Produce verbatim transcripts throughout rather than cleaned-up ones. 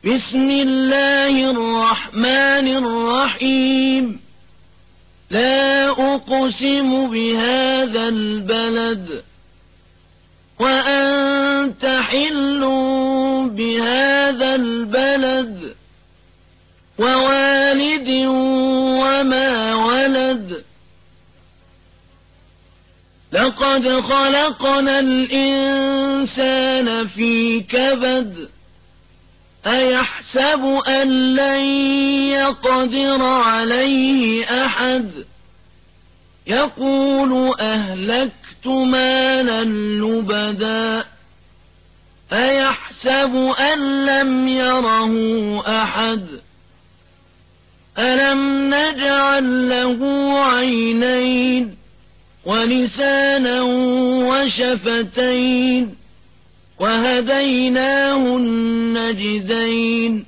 بسم الله الرحمن الرحيم لا أقسم بهذا البلد وأنت حل بهذا البلد ووالد وما ولد لقد خلقنا الإنسان في كبد أيحسب أن لن يقدر عليه أحد يقول أهلكت مالا لبدا أيحسب أن لم يره أحد ألم نجعل له عينين ولسانا وشفتين وهديناه النجدين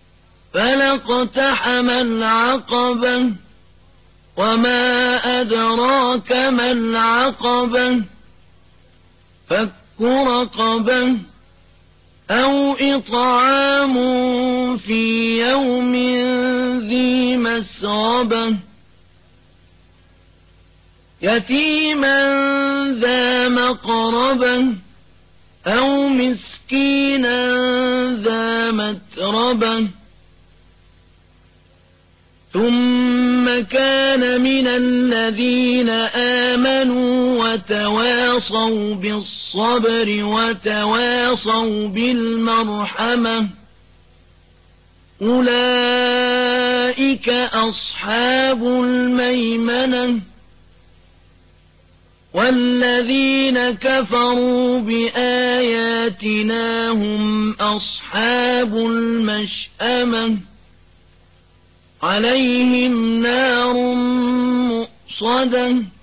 فلاقتحم العقبة وما أدراك ما العقبة فك رقبة أو إطعام في يوم ذي مسغبة يتيما ذا مقربة أو مسكينا ذا متربة ثم كان من الذين آمنوا وتواصوا بالصبر وتواصوا بالمرحمة أولئك أصحاب الميمنة والذين كفروا بآياتنا هم أصحاب المشأمة عليهم نار مؤصدة